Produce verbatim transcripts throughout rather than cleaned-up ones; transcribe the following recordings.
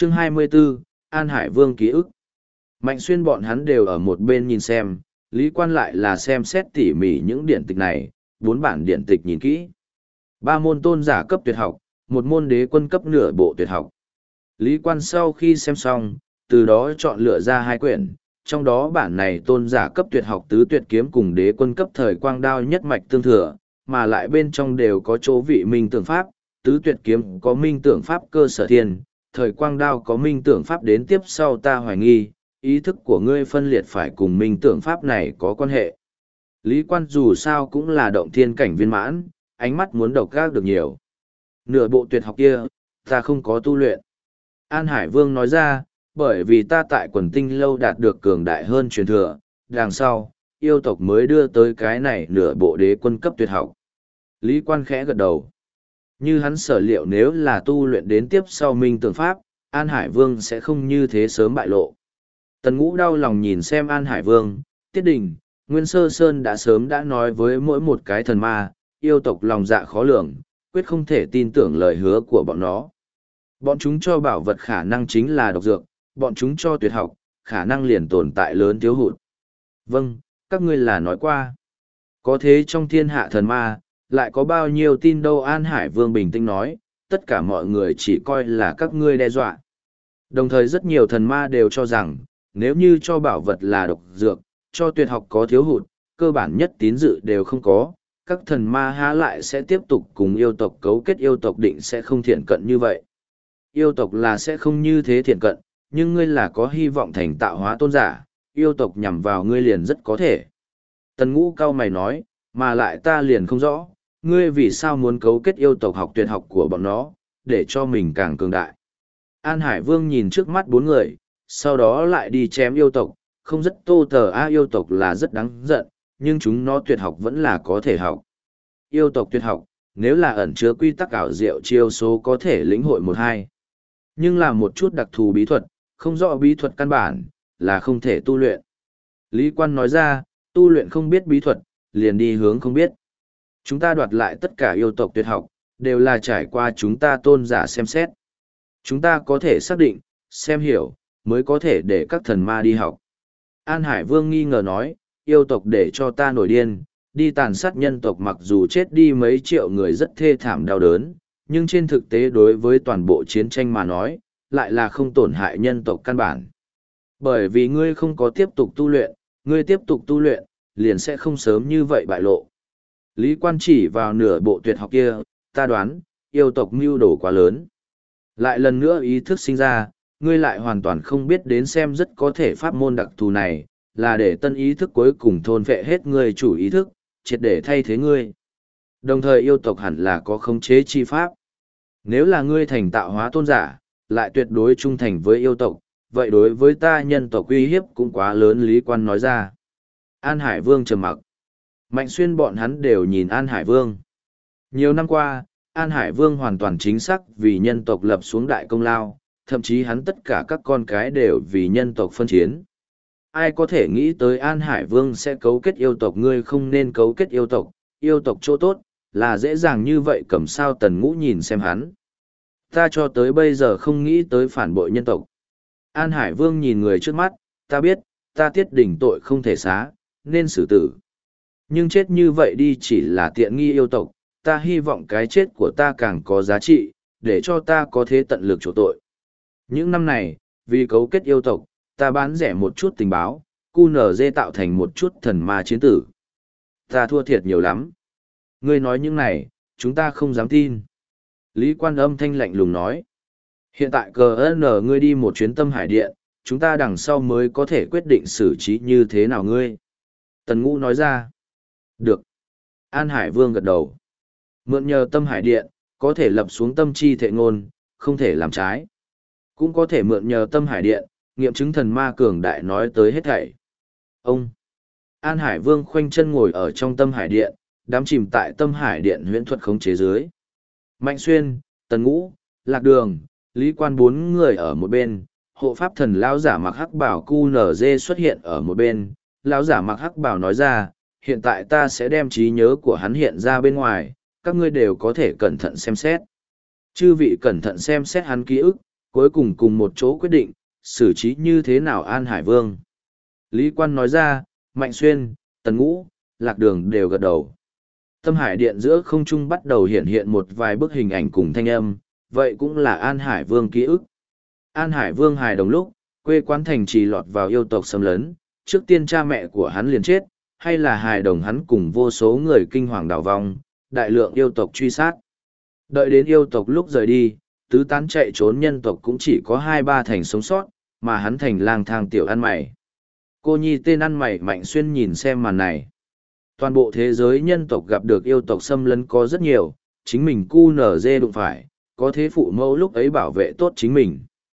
Chương hai mươi 24, An Hải Vương ký ức. Mạnh Xuyên bọn hắn đều ở một bên nhìn xem, Lý Quan lại là xem xét tỉ mỉ những điển tịch này, bốn bản điển tịch nhìn kỹ. Ba môn tôn giả cấp tuyệt học, một môn đế quân cấp nửa bộ tuyệt học. Lý Quan sau khi xem xong, từ đó chọn lựa ra hai quyển, trong đó bản này tôn giả cấp tuyệt học tứ tuyệt kiếm cùng đế quân cấp thời quang đao nhất mạch tương thừa, mà lại bên trong đều có chỗ vị minh tưởng pháp, tứ tuyệt kiếm có minh tưởng pháp cơ sở thiên, thời quang đao có minh tưởng pháp đến tiếp sau ta hoài nghi, ý thức của ngươi phân liệt phải cùng minh tưởng pháp này có quan hệ. Lý Quan dù sao cũng là động thiên cảnh viên mãn, ánh mắt muốn độc gác được nhiều. Nửa bộ tuyệt học kia, ta không có tu luyện. An Hải Vương nói ra, bởi vì ta tại quần tinh lâu đạt được cường đại hơn truyền thừa, đằng sau, yêu tộc mới đưa tới cái này nửa bộ đế quân cấp tuyệt học. Lý Quan khẽ gật đầu. Như hắn sở liệu nếu là tu luyện đến tiếp sau minh tưởng pháp, An Hải Vương sẽ không như thế sớm bại lộ. Tần Ngũ đau lòng nhìn xem An Hải Vương, Tiết Đình, Nguyên Sơ Sơn đã sớm đã nói với mỗi một cái thần ma, yêu tộc lòng dạ khó lường, quyết không thể tin tưởng lời hứa của bọn nó. Bọn chúng cho bảo vật khả năng chính là độc dược, bọn chúng cho tuyệt học, khả năng liền tồn tại lớn thiếu hụt. Vâng, các ngươi là nói qua. Có thế trong thiên hạ thần ma, lại có bao nhiêu tin đâu? An Hải Vương bình tĩnh nói, tất cả mọi người chỉ coi là các ngươi đe dọa. Đồng thời rất nhiều thần ma đều cho rằng, nếu như cho bảo vật là độc dược, cho tuyệt học có thiếu hụt, cơ bản nhất tín dự đều không có, các thần ma há lại sẽ tiếp tục cùng yêu tộc cấu kết, yêu tộc định sẽ không thiện cận như vậy. Yêu tộc là sẽ không như thế thiện cận, nhưng ngươi là có hy vọng thành tạo hóa tôn giả, yêu tộc nhằm vào ngươi liền rất có thể. Tần Ngũ cao mày nói, mà lại ta liền không rõ, ngươi vì sao muốn cấu kết yêu tộc học tuyệt học của bọn nó, để cho mình càng cường đại. An Hải Vương nhìn trước mắt bốn người, sau đó lại đi chém yêu tộc, không rất tô tờ a yêu tộc là rất đáng giận, nhưng chúng nó tuyệt học vẫn là có thể học. Yêu tộc tuyệt học, nếu là ẩn chứa quy tắc ảo diệu chiêu số có thể lĩnh hội một hai. Nhưng là một chút đặc thù bí thuật, không rõ bí thuật căn bản, là không thể tu luyện. Lý Quan nói ra, tu luyện không biết bí thuật, liền đi hướng không biết. Chúng ta đoạt lại tất cả yêu tộc tuyệt học, đều là trải qua chúng ta tôn giả xem xét. Chúng ta có thể xác định, xem hiểu, mới có thể để các thần ma đi học. An Hải Vương nghi ngờ nói, yêu tộc để cho ta nổi điên, đi tàn sát nhân tộc, mặc dù chết đi mấy triệu người rất thê thảm đau đớn, nhưng trên thực tế đối với toàn bộ chiến tranh mà nói, lại là không tổn hại nhân tộc căn bản. Bởi vì ngươi không có tiếp tục tu luyện, ngươi tiếp tục tu luyện, liền sẽ không sớm như vậy bại lộ. Lý Quan chỉ vào nửa bộ tuyệt học kia, ta đoán, yêu tộc mưu đồ quá lớn. Lại lần nữa ý thức sinh ra, ngươi lại hoàn toàn không biết đến xem rất có thể pháp môn đặc thù này, là để tân ý thức cuối cùng thôn phệ hết ngươi chủ ý thức, triệt để thay thế ngươi. Đồng thời yêu tộc hẳn là có khống chế chi pháp. Nếu là ngươi thành tạo hóa tôn giả, lại tuyệt đối trung thành với yêu tộc, vậy đối với ta nhân tộc uy hiếp cũng quá lớn. Lý Quan nói ra. An Hải Vương trầm mặc. Mạnh Xuyên bọn hắn đều nhìn An Hải Vương. Nhiều năm qua, An Hải Vương hoàn toàn chính xác vì nhân tộc lập xuống đại công lao, thậm chí hắn tất cả các con cái đều vì nhân tộc phân chiến. Ai có thể nghĩ tới An Hải Vương sẽ cấu kết yêu tộc? Ngươi không nên cấu kết yêu tộc, yêu tộc chỗ tốt, là dễ dàng như vậy cầm sao? Tần Ngũ nhìn xem hắn. Ta cho tới bây giờ không nghĩ tới phản bội nhân tộc. An Hải Vương nhìn người trước mắt, ta biết, ta Tiết Đình tội không thể xá, nên xử tử. Nhưng chết như vậy đi chỉ là tiện nghi yêu tộc, ta hy vọng cái chết của ta càng có giá trị, để cho ta có thể tận lực chỗ tội. Những năm này, vì cấu kết yêu tộc, ta bán rẻ một chút tình báo, cu nờ dê tạo thành một chút thần ma chiến tử. Ta thua thiệt nhiều lắm. Ngươi nói những này, chúng ta không dám tin. Lý Quan âm thanh lạnh lùng nói. Hiện tại cờ nờ ngươi đi một chuyến Tâm Hải Điện, chúng ta đằng sau mới có thể quyết định xử trí như thế nào ngươi. Tần Ngũ nói ra. Được. An Hải Vương gật đầu. Mượn nhờ Tâm Hải Điện, có thể lập xuống tâm chi thệ ngôn, không thể làm trái. Cũng có thể mượn nhờ Tâm Hải Điện, nghiệm chứng thần ma cường đại nói tới hết thảy. Ông. An Hải Vương khoanh chân ngồi ở trong Tâm Hải Điện, đắm chìm tại Tâm Hải Điện huyễn thuật khống chế dưới. Mạnh Xuyên, Tần Ngũ, Lạc Đường, Lý Quan bốn người ở một bên, hộ pháp thần lão giả mặc hắc bảo cu nở dê xuất hiện ở một bên. Lão giả mặc hắc bảo nói ra, hiện tại ta sẽ đem trí nhớ của hắn hiện ra bên ngoài, các ngươi đều có thể cẩn thận xem xét. Chư vị cẩn thận xem xét hắn ký ức, cuối cùng cùng một chỗ quyết định, xử trí như thế nào An Hải Vương. Lý Quan nói ra, Mạnh Xuyên, Tần Ngũ, Lạc Đường đều gật đầu. Tâm hải điện giữa không trung bắt đầu hiện hiện một vài bức hình ảnh cùng thanh âm, vậy cũng là An Hải Vương ký ức. An Hải Vương hài đồng lúc, quê quán thành trì lọt vào yêu tộc xâm lấn, trước tiên cha mẹ của hắn liền chết, hay là hài đồng hắn cùng vô số người kinh hoàng đảo vong, đại lượng yêu tộc truy sát. Đợi đến yêu tộc lúc rời đi, tứ tán chạy trốn nhân tộc cũng chỉ có hai ba thành sống sót, mà hắn thành lang thang tiểu ăn mày. Cô nhi tên ăn mày Mạnh Xuyên nhìn xem màn này. Toàn bộ thế giới nhân tộc gặp được yêu tộc xâm lấn có rất nhiều, chính mình cu nở dê đụng phải, có thế phụ mẫu lúc ấy bảo vệ tốt chính mình.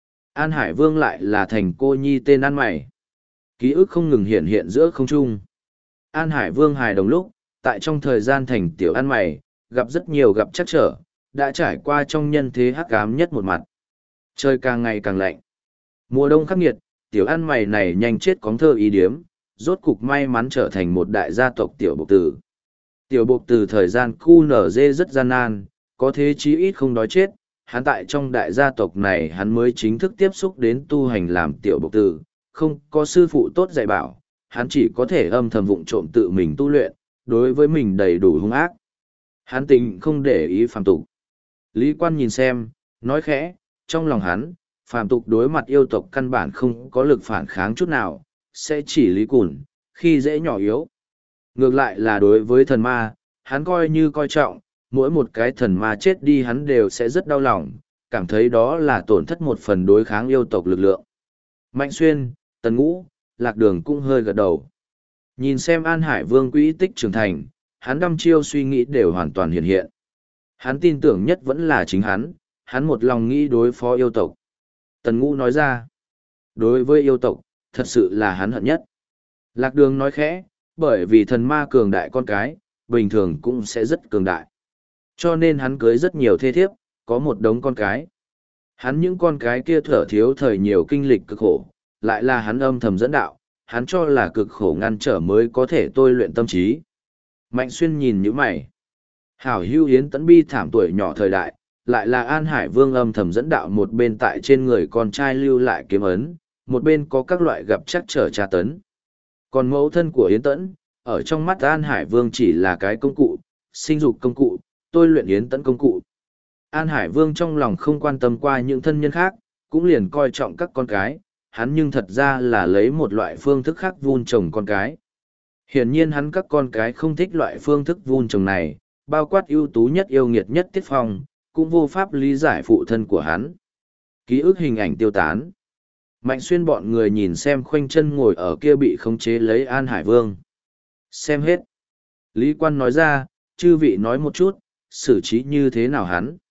An Hải Vương lại là thành cô nhi tên ăn mày. Ký ức không ngừng hiện hiện giữa không trung. An Hải Vương hài đồng lúc, tại trong thời gian thành tiểu ăn mày, gặp rất nhiều gặp chắc trở, đã trải qua trong nhân thế hắc ám nhất một mặt. Trời càng ngày càng lạnh. Mùa đông khắc nghiệt, tiểu ăn mày này nhanh chết cóng thơ ý điếm, rốt cục may mắn trở thành một đại gia tộc tiểu bộc tử. Tiểu bộc tử thời gian cu nở dê rất gian nan, có thế chí ít không đói chết, hắn tại trong đại gia tộc này hắn mới chính thức tiếp xúc đến tu hành làm tiểu bộc tử, không có sư phụ tốt dạy bảo, hắn chỉ có thể âm thầm vụng trộm tự mình tu luyện, đối với mình đầy đủ hung ác. Hắn tình không để ý phàm tục. Lý Quan nhìn xem, nói khẽ, trong lòng hắn, phàm tục đối mặt yêu tộc căn bản không có lực phản kháng chút nào, sẽ chỉ lý cùn, khi dễ nhỏ yếu. Ngược lại là đối với thần ma, hắn coi như coi trọng, mỗi một cái thần ma chết đi hắn đều sẽ rất đau lòng, cảm thấy đó là tổn thất một phần đối kháng yêu tộc lực lượng. Mạnh Xuyên, Tần Ngũ, Lạc Đường cũng hơi gật đầu. Nhìn xem An Hải Vương quỹ tích trưởng thành, hắn đăm chiêu suy nghĩ đều hoàn toàn hiện hiện. Hắn tin tưởng nhất vẫn là chính hắn, hắn một lòng nghĩ đối phó yêu tộc. Tần Ngũ nói ra, đối với yêu tộc, thật sự là hắn hận nhất. Lạc Đường nói khẽ, bởi vì thần ma cường đại con cái, bình thường cũng sẽ rất cường đại. Cho nên hắn cưới rất nhiều thê thiếp, có một đống con cái. Hắn những con cái kia thở thiếu thời nhiều kinh lịch cực khổ, lại là hắn âm thầm dẫn đạo, hắn cho là cực khổ ngăn trở mới có thể tôi luyện tâm trí. Mạnh Xuyên nhìn như mày. Hảo hưu Yến Tẫn bi thảm tuổi nhỏ thời đại, lại là An Hải Vương âm thầm dẫn đạo một bên tại trên người con trai lưu lại kiếm ấn, một bên có các loại gặp chắc trở tra tấn. Còn mẫu thân của Yến Tẫn, ở trong mắt An Hải Vương chỉ là cái công cụ, sinh dục công cụ, tôi luyện Yến Tẫn công cụ. An Hải Vương trong lòng không quan tâm qua những thân nhân khác, cũng liền coi trọng các con cái, hắn nhưng thật ra là lấy một loại phương thức khác vun trồng con cái. Hiển nhiên hắn các con cái không thích loại phương thức vun trồng này, bao quát ưu tú nhất yêu nghiệt nhất Tiết Phong, cũng vô pháp lý giải phụ thân của hắn. Ký ức hình ảnh tiêu tán. Mạnh Xuyên bọn người nhìn xem khoanh chân ngồi ở kia bị khống chế lấy An Hải Vương. Xem hết. Lý Quan nói ra, chư vị nói một chút, xử trí như thế nào hắn.